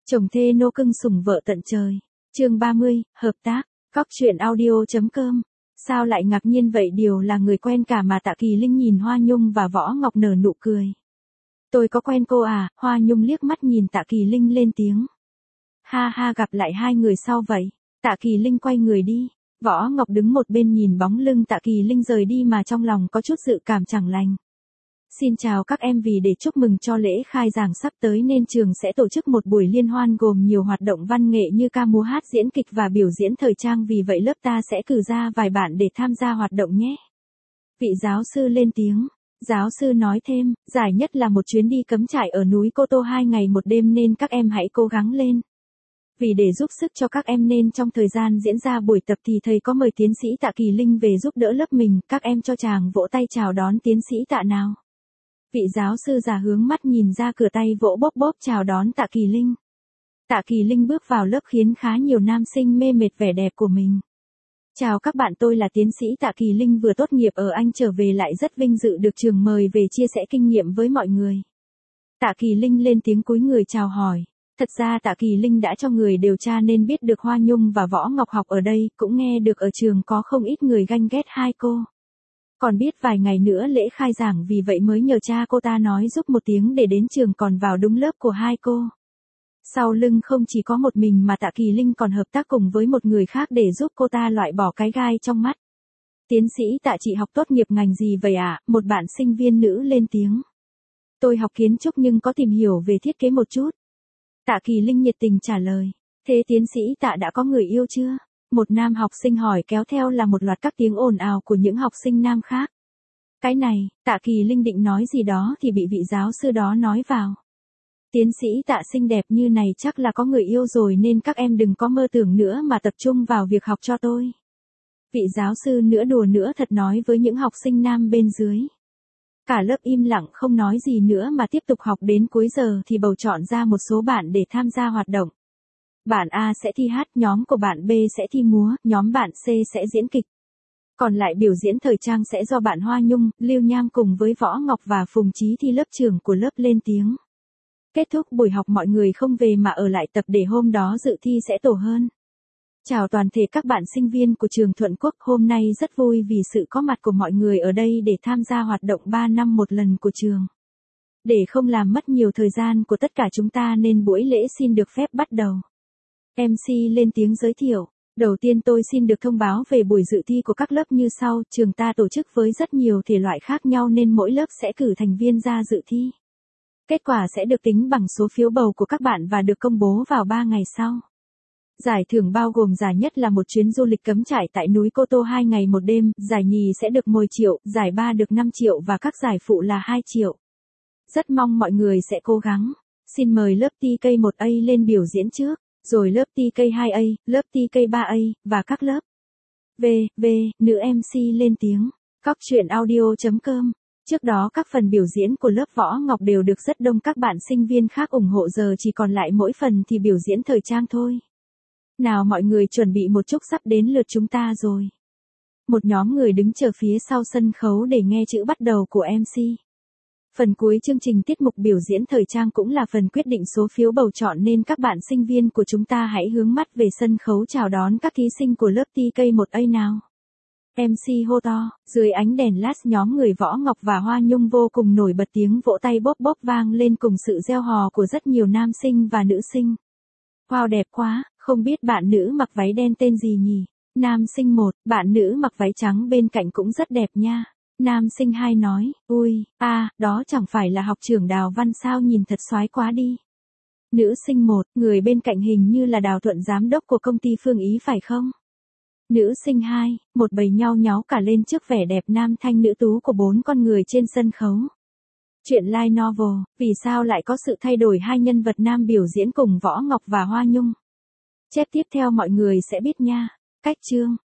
Chồng thê nô cưng sủng vợ tận trời. Chương 30, hợp tác. Cóc truyện audio.com. Sao lại ngạc nhiên vậy, điều là người quen cả mà. Tạ Kỳ Linh nhìn Hoa Nhung và Võ Ngọc nở nụ cười. Tôi có quen cô à? Hoa Nhung liếc mắt nhìn Tạ Kỳ Linh lên tiếng. Ha ha, gặp lại hai người sau vậy. Tạ Kỳ Linh quay người đi. Võ Ngọc đứng một bên nhìn bóng lưng Tạ Kỳ Linh rời đi mà trong lòng có chút dự cảm chẳng lành. Xin chào các em, vì để chúc mừng cho lễ khai giảng sắp tới nên trường sẽ tổ chức một buổi liên hoan gồm nhiều hoạt động văn nghệ như ca múa hát diễn kịch và biểu diễn thời trang, vì vậy lớp ta sẽ cử ra vài bạn để tham gia hoạt động nhé. Vị giáo sư lên tiếng. Giáo sư nói thêm, giải nhất là một chuyến đi cắm trại ở núi Cô Tô 2 ngày 1 đêm nên các em hãy cố gắng lên. Vì để giúp sức cho các em nên trong thời gian diễn ra buổi tập thì thầy có mời tiến sĩ Tạ Kỳ Linh về giúp đỡ lớp mình, các em cho chàng vỗ tay chào đón tiến sĩ Tạ nào. Vị giáo sư già hướng mắt nhìn ra cửa, tay vỗ bóp bóp chào đón Tạ Kỳ Linh. Tạ Kỳ Linh bước vào lớp khiến khá nhiều nam sinh mê mệt vẻ đẹp của mình. Chào các bạn, tôi là tiến sĩ Tạ Kỳ Linh, vừa tốt nghiệp ở Anh trở về lại rất vinh dự được trường mời về chia sẻ kinh nghiệm với mọi người. Tạ Kỳ Linh lên tiếng cúi người chào hỏi. Thật ra Tạ Kỳ Linh đã cho người điều tra nên biết được Hoa Nhung và Võ Ngọc học ở đây, cũng nghe được ở trường có không ít người ganh ghét hai cô. Còn biết vài ngày nữa lễ khai giảng, vì vậy mới nhờ cha cô ta nói giúp một tiếng để đến trường còn vào đúng lớp của hai cô. Sau lưng không chỉ có một mình mà Tạ Kỳ Linh còn hợp tác cùng với một người khác để giúp cô ta loại bỏ cái gai trong mắt. Tiến sĩ Tạ, chị học tốt nghiệp ngành gì vậy ạ? Một bạn sinh viên nữ lên tiếng. Tôi học kiến trúc nhưng có tìm hiểu về thiết kế một chút. Tạ Kỳ Linh nhiệt tình trả lời. Thế tiến sĩ Tạ đã có người yêu chưa? Một nam học sinh hỏi, kéo theo là một loạt các tiếng ồn ào của những học sinh nam khác. Cái này, Tạ Kỳ Linh định nói gì đó thì bị vị giáo sư đó nói vào. Tiến sĩ Tạ xinh đẹp như này chắc là có người yêu rồi nên các em đừng có mơ tưởng nữa mà tập trung vào việc học cho tôi. Vị giáo sư nữa đùa nữa thật nói với những học sinh nam bên dưới. Cả lớp im lặng không nói gì nữa mà tiếp tục học, đến cuối giờ thì bầu chọn ra một số bạn để tham gia hoạt động. Bạn A sẽ thi hát, nhóm của bạn B sẽ thi múa, nhóm bạn C sẽ diễn kịch. Còn lại biểu diễn thời trang sẽ do bạn Hoa Nhung, Lưu Nham cùng với Võ Ngọc và Phùng Chí Thi lớp trưởng của lớp lên tiếng. Kết thúc buổi học mọi người không về mà ở lại tập để hôm đó dự thi sẽ tổ hơn. Chào toàn thể các bạn sinh viên của trường Thuận Quốc, hôm nay rất vui vì sự có mặt của mọi người ở đây để tham gia hoạt động 3 năm một lần của trường. Để không làm mất nhiều thời gian của tất cả chúng ta nên buổi lễ xin được phép bắt đầu. MC lên tiếng giới thiệu. Đầu tiên tôi xin được thông báo về buổi dự thi của các lớp như sau. Trường ta tổ chức với rất nhiều thể loại khác nhau nên mỗi lớp sẽ cử thành viên ra dự thi. Kết quả sẽ được tính bằng số phiếu bầu của các bạn và được công bố vào 3 ngày sau. Giải thưởng bao gồm giải nhất là một chuyến du lịch cắm trại tại núi Cô Tô 2 ngày 1 đêm, giải nhì sẽ được 10 triệu, giải ba được 5 triệu và các giải phụ là 2 triệu. Rất mong mọi người sẽ cố gắng. Xin mời lớp TK1A lên biểu diễn trước, rồi lớp TK2A, lớp TK3A, và các lớp nữ MC lên tiếng. Cóc truyện audio.com. Trước đó các phần biểu diễn của lớp Võ Ngọc đều được rất đông các bạn sinh viên khác ủng hộ, giờ chỉ còn lại mỗi phần thì biểu diễn thời trang thôi. Nào mọi người chuẩn bị một chút, sắp đến lượt chúng ta rồi. Một nhóm người đứng chờ phía sau sân khấu để nghe chữ bắt đầu của MC. Phần cuối chương trình tiết mục biểu diễn thời trang cũng là phần quyết định số phiếu bầu chọn nên các bạn sinh viên của chúng ta hãy hướng mắt về sân khấu chào đón các thí sinh của lớp TK1A nào. MC hô to, dưới ánh đèn flash nhóm người Võ Ngọc và Hoa Nhung vô cùng nổi bật, tiếng vỗ tay bóp bóp vang lên cùng sự reo hò của rất nhiều nam sinh và nữ sinh. Wow, đẹp quá, không biết bạn nữ mặc váy đen tên gì nhỉ? Nam sinh 1, bạn nữ mặc váy trắng bên cạnh cũng rất đẹp nha. Nam sinh 2 nói, ui, đó chẳng phải là học trưởng Đào Văn sao, nhìn thật soái quá đi. Nữ sinh 1, người bên cạnh hình như là Đào Thuận, giám đốc của công ty Phương Ý phải không? Nữ sinh 2, một bầy nhao nháo cả lên trước vẻ đẹp nam thanh nữ tú của 4 con người trên sân khấu. Chuyện light novel, vì sao lại có sự thay đổi hai nhân vật nam biểu diễn cùng Võ Ngọc và Hoa Nhung? Chép tiếp theo mọi người sẽ biết nha. Cách chương.